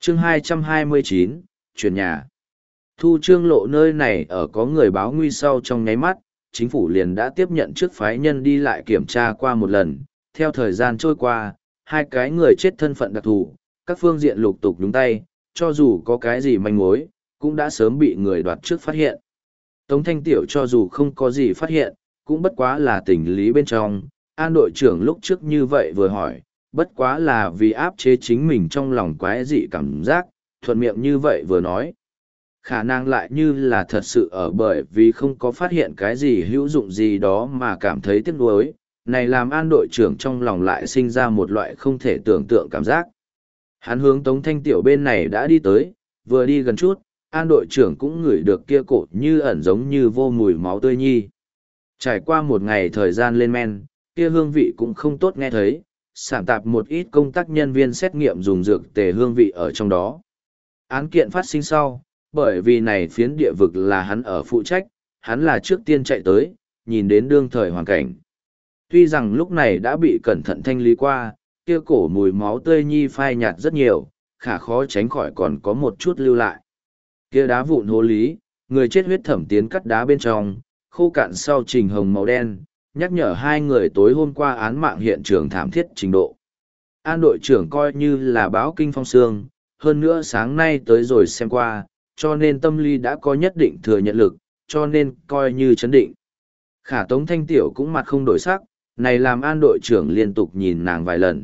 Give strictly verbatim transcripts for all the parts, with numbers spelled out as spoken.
chương hai trăm hai mươi chín, chuyển nhà. Thu Trương Lộ nơi này ở có người báo nguy sau trong nháy mắt, chính phủ liền đã tiếp nhận trước phái nhân đi lại kiểm tra qua một lần. Theo thời gian trôi qua, hai cái người chết thân phận đặc thù, các phương diện lục tục nhúng tay, cho dù có cái gì manh mối, cũng đã sớm bị người đoạt trước phát hiện. Tống Thanh Tiểu cho dù không có gì phát hiện, cũng bất quá là tình lý bên trong. An đội trưởng lúc trước như vậy vừa hỏi, bất quá là vì áp chế chính mình trong lòng quái dị cảm giác, thuận miệng như vậy vừa nói. Khả năng lại như là thật sự ở bởi vì không có phát hiện cái gì hữu dụng gì đó mà cảm thấy tiếc nuối, này làm an đội trưởng trong lòng lại sinh ra một loại không thể tưởng tượng cảm giác. Hắn hướng Tống Thanh Tiểu bên này đã đi tới, vừa đi gần chút, an đội trưởng cũng ngửi được kia cổ như ẩn giống như vô mùi máu tươi nhi. Trải qua một ngày thời gian lên men, kia hương vị cũng không tốt nghe thấy, sản tạp một ít công tác nhân viên xét nghiệm dùng dược tề hương vị ở trong đó. Án kiện phát sinh sau, bởi vì này phiến địa vực là hắn ở phụ trách, hắn là trước tiên chạy tới, nhìn đến đương thời hoàn cảnh. Tuy rằng lúc này đã bị cẩn thận thanh lý qua, kia cổ mùi máu tươi nhi phai nhạt rất nhiều, khả khó tránh khỏi còn có một chút lưu lại. Kia đá vụn hố lý, người chết huyết thẩm tiến cắt đá bên trong, khô cạn sau trình hồng màu đen, nhắc nhở hai người tối hôm qua án mạng hiện trường thảm thiết trình độ. An đội trưởng coi như là báo kinh phong sương, hơn nữa sáng nay tới rồi xem qua, cho nên tâm lý đã có nhất định thừa nhận lực, cho nên coi như chấn định. Khả Tống Thanh Tiểu cũng mặt không đổi sắc, này làm an đội trưởng liên tục nhìn nàng vài lần.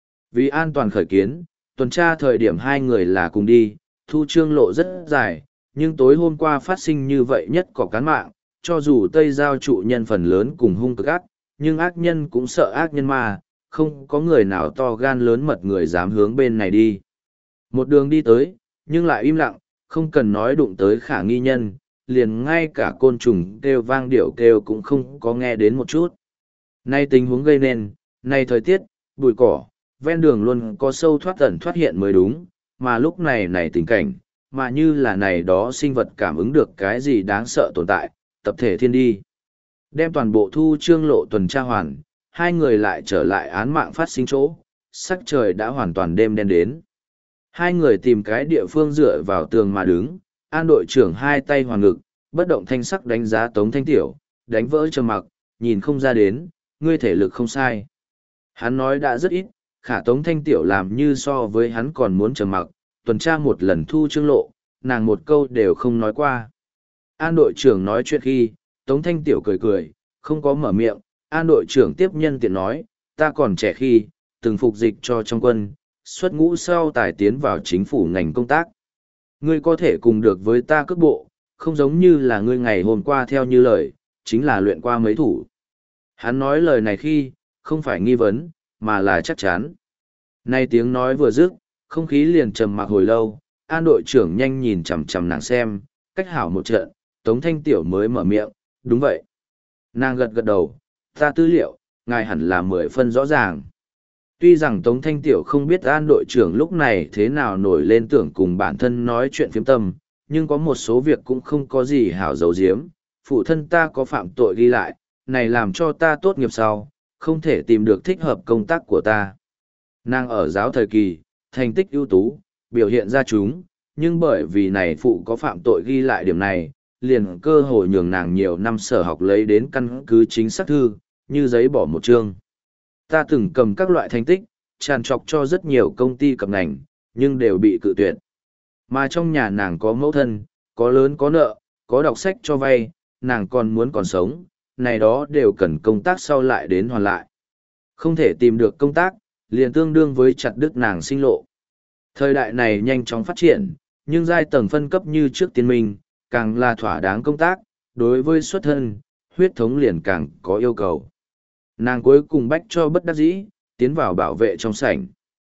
Vì an toàn khởi kiến, tuần tra thời điểm hai người là cùng đi, Thu Trương Lộ rất dài, nhưng tối hôm qua phát sinh như vậy nhất có cán mạng, cho dù Tây Giao trụ nhân phần lớn cùng hung cực ác, nhưng ác nhân cũng sợ ác nhân mà, không có người nào to gan lớn mật người dám hướng bên này đi. Một đường đi tới, nhưng lại im lặng, không cần nói đụng tới khả nghi nhân, liền ngay cả côn trùng kêu vang điệu kêu cũng không có nghe đến một chút. Nay tình huống gây nên, nay thời tiết, bụi cỏ, ven đường luôn có sâu thoát ẩn thoát hiện mới đúng, mà lúc này này tình cảnh, mà như là này đó sinh vật cảm ứng được cái gì đáng sợ tồn tại, tập thể thiên đi. Đem toàn bộ Thu Trương Lộ tuần tra hoàn, hai người lại trở lại án mạng phát sinh chỗ, sắc trời đã hoàn toàn đêm đen đến. Hai người tìm cái địa phương dựa vào tường mà đứng, an đội trưởng hai tay hoàn ngực, bất động thanh sắc đánh giá Tống Thanh Tiểu, đánh vỡ trầm mặc, nhìn không ra đến, ngươi thể lực không sai. Hắn nói đã rất ít, khả Tống Thanh Tiểu làm như so với hắn còn muốn trầm mặc, tuần tra một lần Thu Trương Lộ, nàng một câu đều không nói qua. An đội trưởng nói chuyện khi, Tống Thanh Tiểu cười cười, không có mở miệng, an đội trưởng tiếp nhân tiện nói, ta còn trẻ khi, từng phục dịch cho trong quân, xuất ngũ sau tài tiến vào chính phủ ngành công tác. Ngươi có thể cùng được với ta cước bộ, không giống như là ngươi ngày hôm qua theo như lời, chính là luyện qua mấy thủ. Hắn nói lời này khi, không phải nghi vấn, mà là chắc chắn. Nay tiếng nói vừa dứt, không khí liền trầm mặc hồi lâu, an đội trưởng nhanh nhìn chằm chằm nàng xem, cách hảo một trận, Tống Thanh Tiểu mới mở miệng, đúng vậy. Nàng gật gật đầu, ta tư liệu, ngài hẳn là mười phân rõ ràng. Tuy rằng Tống Thanh Tiểu không biết an đội trưởng lúc này thế nào nổi lên tưởng cùng bản thân nói chuyện phiếm tâm, nhưng có một số việc cũng không có gì hảo dấu diếm. Phụ thân ta có phạm tội ghi lại, này làm cho ta tốt nghiệp sau, không thể tìm được thích hợp công tác của ta. Nàng ở giáo thời kỳ, thành tích ưu tú, biểu hiện ra chúng, nhưng bởi vì này phụ có phạm tội ghi lại điểm này, liền cơ hội nhường nàng nhiều năm sở học lấy đến căn cứ chính xác thư, như giấy bỏ một chương. Ta từng cầm các loại thành tích, tràn trọc cho rất nhiều công ty cập ngành, nhưng đều bị cự tuyệt. Mà trong nhà nàng có mẫu thân, có lớn có nợ, có đọc sách cho vay, nàng còn muốn còn sống, này đó đều cần công tác sau lại đến hoàn lại. Không thể tìm được công tác, liền tương đương với chặt đứt nàng sinh lộ. Thời đại này nhanh chóng phát triển, nhưng giai tầng phân cấp như trước tiên minh, càng là thỏa đáng công tác, đối với xuất thân, huyết thống liền càng có yêu cầu. Nàng cuối cùng bách cho bất đắc dĩ, tiến vào bảo vệ trong sảnh.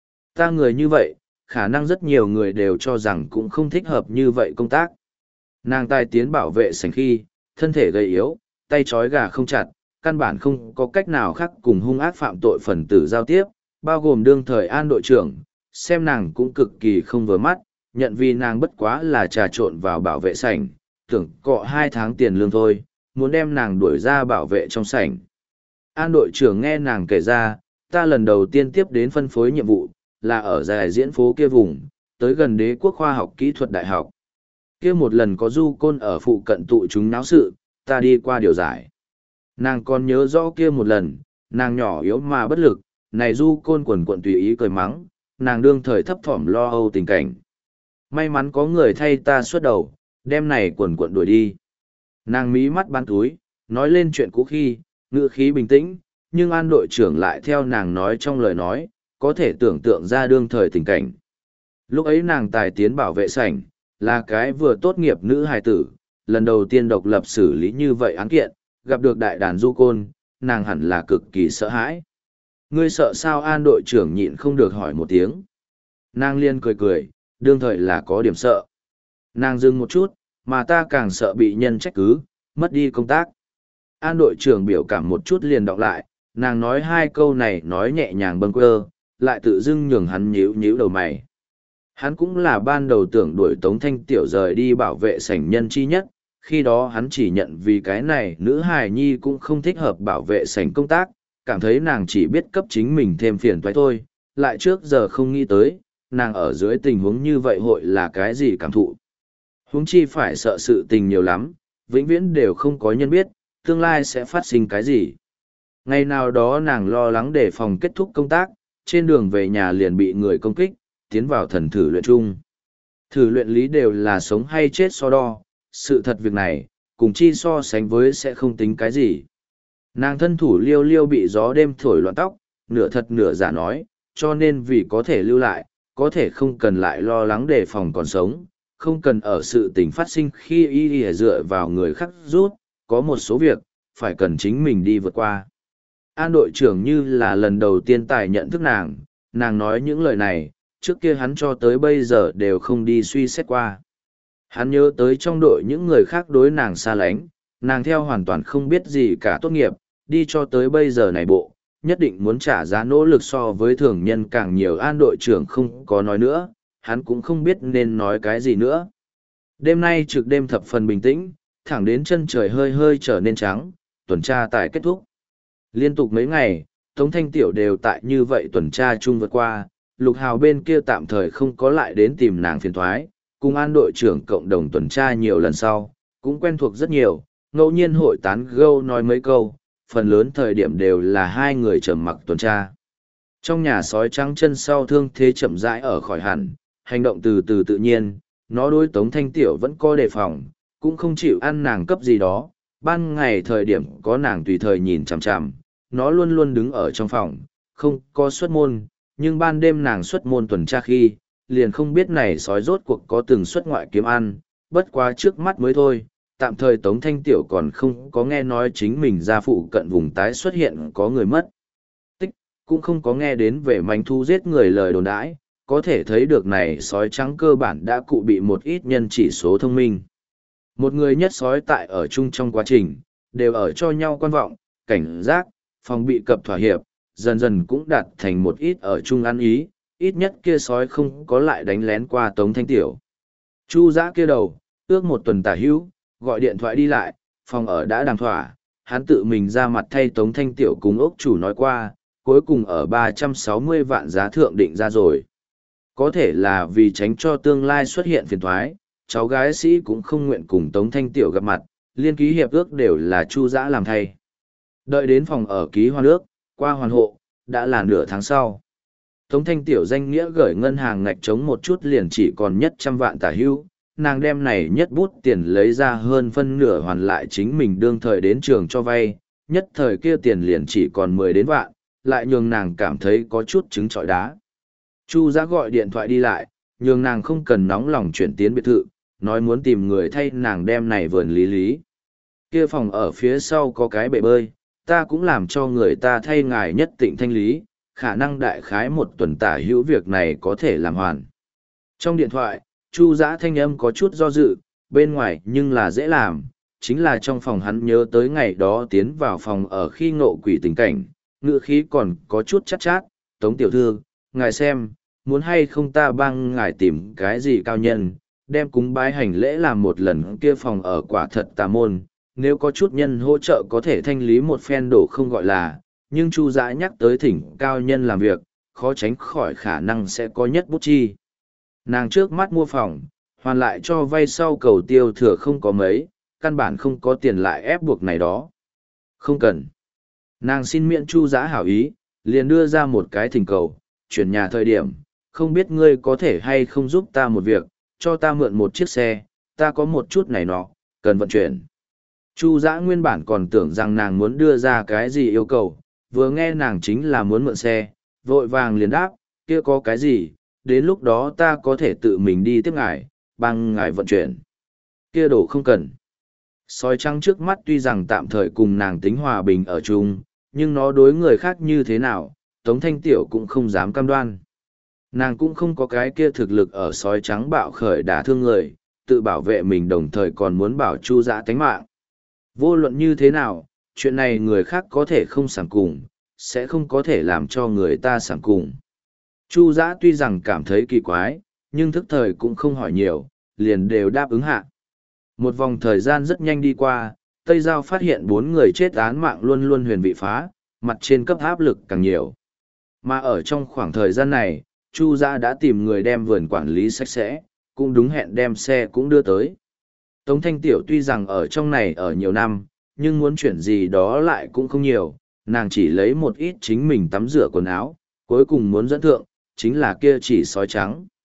Ta người như vậy, khả năng rất nhiều người đều cho rằng cũng không thích hợp như vậy công tác. Nàng tài tiến bảo vệ sảnh khi, thân thể gầy yếu, tay trói gà không chặt, căn bản không có cách nào khác cùng hung ác phạm tội phần tử giao tiếp, bao gồm đương thời an đội trưởng, xem nàng cũng cực kỳ không vừa mắt, nhận vì nàng bất quá là trà trộn vào bảo vệ sảnh, tưởng cọ hai tháng tiền lương thôi, muốn đem nàng đuổi ra bảo vệ trong sảnh. An đội trưởng nghe nàng kể ra, ta lần đầu tiên tiếp đến phân phối nhiệm vụ, là ở dài diễn phố kia vùng, tới gần Đế quốc khoa học kỹ thuật đại học. Kia một lần có du côn ở phụ cận tụ chúng náo sự, ta đi qua điều giải. Nàng còn nhớ rõ kia một lần, nàng nhỏ yếu mà bất lực, này du côn quần quận tùy ý cười mắng, nàng đương thời thấp thỏm lo âu tình cảnh. May mắn có người thay ta xuất đầu, đem này quần quận đuổi đi. Nàng mí mắt bắn túi, nói lên chuyện cũ khi, ngữ khí bình tĩnh, nhưng an đội trưởng lại theo nàng nói trong lời nói, có thể tưởng tượng ra đương thời tình cảnh. Lúc ấy nàng tài tiến bảo vệ sảnh, là cái vừa tốt nghiệp nữ hài tử, lần đầu tiên độc lập xử lý như vậy án kiện, gặp được đại đàn du côn, nàng hẳn là cực kỳ sợ hãi. Ngươi sợ sao? An đội trưởng nhịn không được hỏi một tiếng. Nàng liên cười cười, đương thời là có điểm sợ. Nàng dừng một chút, mà ta càng sợ bị nhân trách cứ, mất đi công tác. An đội trưởng biểu cảm một chút liền đọc lại, nàng nói hai câu này nói nhẹ nhàng bâng quơ, lại tự dưng nhường hắn nhíu nhíu đầu mày. Hắn cũng là ban đầu tưởng đuổi Tống Thanh Tiểu rời đi bảo vệ sảnh nhân chi nhất, khi đó hắn chỉ nhận vì cái này nữ hài nhi cũng không thích hợp bảo vệ sảnh công tác, cảm thấy nàng chỉ biết cấp chính mình thêm phiền toái thôi, lại trước giờ không nghĩ tới, nàng ở dưới tình huống như vậy hội là cái gì cảm thụ. Huống chi phải sợ sự tình nhiều lắm, vĩnh viễn đều không có nhân biết, tương lai sẽ phát sinh cái gì. Ngày nào đó nàng lo lắng để phòng kết thúc công tác, trên đường về nhà liền bị người công kích, tiến vào thần thử luyện chung. Thử luyện lý đều là sống hay chết so đo, sự thật việc này, cùng chi so sánh với sẽ không tính cái gì. Nàng thân thủ liêu liêu bị gió đêm thổi loạn tóc, nửa thật nửa giả nói, cho nên vì có thể lưu lại, có thể không cần lại lo lắng đề phòng còn sống, không cần ở sự tình phát sinh khi y y dựa vào người khác rút, có một số việc, phải cần chính mình đi vượt qua. An đội trưởng như là lần đầu tiên tài nhận thức nàng, nàng nói những lời này, trước kia hắn cho tới bây giờ đều không đi suy xét qua. Hắn nhớ tới trong đội những người khác đối nàng xa lánh, nàng theo hoàn toàn không biết gì cả tốt nghiệp, đi cho tới bây giờ này bộ, nhất định muốn trả giá nỗ lực so với thường nhân càng nhiều. An đội trưởng không có nói nữa, hắn cũng không biết nên nói cái gì nữa. Đêm nay trực đêm thập phần bình tĩnh, thẳng đến chân trời hơi hơi trở nên trắng, tuần tra tại kết thúc. Liên tục mấy ngày, Tống Thanh Tiểu đều tại như vậy tuần tra chung vượt qua, Lục Hào bên kia tạm thời không có lại đến tìm nàng phiền thoái, cùng an đội trưởng cộng đồng tuần tra nhiều lần sau, cũng quen thuộc rất nhiều, ngẫu nhiên hội tán gẫu nói mấy câu, phần lớn thời điểm đều là hai người trầm mặc tuần tra. Trong nhà sói trắng chân sau thương thế chậm rãi ở khỏi hẳn, hành động từ từ tự nhiên, nó đối Tống Thanh Tiểu vẫn có đề phòng, cũng không chịu ăn nàng cấp gì đó, ban ngày thời điểm có nàng tùy thời nhìn chằm chằm, nó luôn luôn đứng ở trong phòng, không có xuất môn, nhưng ban đêm nàng xuất môn tuần tra khi, liền không biết này sói rốt cuộc có từng xuất ngoại kiếm ăn, bất quá trước mắt mới thôi, tạm thời Tống Thanh Tiểu còn không có nghe nói chính mình ra phụ cận vùng tái xuất hiện có người mất tích, cũng không có nghe đến về manh thu giết người lời đồn đãi, có thể thấy được này sói trắng cơ bản đã cụ bị một ít nhân chỉ số thông minh. Một người nhất sói tại ở chung trong quá trình, đều ở cho nhau quan vọng, cảnh giác, phòng bị cập thỏa hiệp, dần dần cũng đạt thành một ít ở chung ăn ý, ít nhất kia sói không có lại đánh lén qua Tống Thanh Tiểu. Chu Dã kia đầu, ước một tuần tả hữu, gọi điện thoại đi lại, phòng ở đã đàm thỏa, hắn tự mình ra mặt thay Tống Thanh Tiểu cùng ốc chủ nói qua, cuối cùng ở ba trăm sáu mươi vạn giá thượng định ra rồi. Có thể là vì tránh cho tương lai xuất hiện phiền thoái, cháu gái sĩ cũng không nguyện cùng Tống Thanh Tiểu gặp mặt, liên ký hiệp ước đều là Chu Dã làm thay. Đợi đến phòng ở ký hoàn ước, qua hoàn hộ, đã là nửa tháng sau. Tống Thanh Tiểu danh nghĩa gửi ngân hàng ngạch trống một chút liền chỉ còn nhất trăm vạn tả hữu, nàng đem này nhất bút tiền lấy ra hơn phân nửa hoàn lại chính mình đương thời đến trường cho vay, nhất thời kia tiền liền chỉ còn mười đến vạn, lại nhường nàng cảm thấy có chút trứng trọi đá. Chu Dã gọi điện thoại đi lại, nhường nàng không cần nóng lòng chuyển tiến biệt thự, nói muốn tìm người thay nàng đem này vườn lý lý. Kia phòng ở phía sau có cái bể bơi, ta cũng làm cho người ta thay ngài nhất tịnh thanh lý, khả năng đại khái một tuần tả hữu việc này có thể làm hoàn. Trong điện thoại, Chu Dã thanh âm có chút do dự, bên ngoài nhưng là dễ làm, chính là trong phòng hắn nhớ tới ngày đó tiến vào phòng ở khi ngộ quỷ tình cảnh, ngựa khí còn có chút chát chát, Tống tiểu thư, ngài xem, muốn hay không ta băng ngài tìm cái gì cao nhân, đem cúng bái hành lễ làm một lần kia phòng ở quả thật tà môn, nếu có chút nhân hỗ trợ có thể thanh lý một phen đổ không gọi là, nhưng Chu Dã nhắc tới thỉnh cao nhân làm việc, khó tránh khỏi khả năng sẽ có nhất bút chi. Nàng trước mắt mua phòng, hoàn lại cho vay sau cầu tiêu thừa không có mấy, căn bản không có tiền lại ép buộc này đó. Không cần. Nàng xin miễn Chu Giã hảo ý, liền đưa ra một cái thỉnh cầu, chuyển nhà thời điểm, không biết ngươi có thể hay không giúp ta một việc, cho ta mượn một chiếc xe, ta có một chút này nọ, cần vận chuyển. Chu Giã nguyên bản còn tưởng rằng nàng muốn đưa ra cái gì yêu cầu, vừa nghe nàng chính là muốn mượn xe, vội vàng liền đáp, kia có cái gì, đến lúc đó ta có thể tự mình đi tiếp ngài, bằng ngài vận chuyển. Kia đồ không cần. Sói trắng trước mắt tuy rằng tạm thời cùng nàng tính hòa bình ở chung, nhưng nó đối người khác như thế nào, Tống Thanh Tiểu cũng không dám cam đoan. Nàng cũng không có cái kia thực lực ở sói trắng bạo khởi đả thương người, tự bảo vệ mình đồng thời còn muốn bảo Chu Giã tánh mạng. Vô luận như thế nào, chuyện này người khác có thể không sảng cùng, sẽ không có thể làm cho người ta sảng cùng. Chu Giã tuy rằng cảm thấy kỳ quái, nhưng thức thời cũng không hỏi nhiều, liền đều đáp ứng hạ. Một vòng thời gian rất nhanh đi qua, Tây Giao phát hiện bốn người chết án mạng luôn luôn huyền bị phá, mặt trên cấp áp lực càng nhiều. Mà ở trong khoảng thời gian này, Chu Giã đã tìm người đem vườn quản lý sạch sẽ, cũng đúng hẹn đem xe cũng đưa tới. Tống Thanh Tiểu tuy rằng ở trong này ở nhiều năm, nhưng muốn chuyển gì đó lại cũng không nhiều, nàng chỉ lấy một ít chính mình tắm rửa quần áo, cuối cùng muốn dẫn thượng, chính là kia chỉ sói trắng.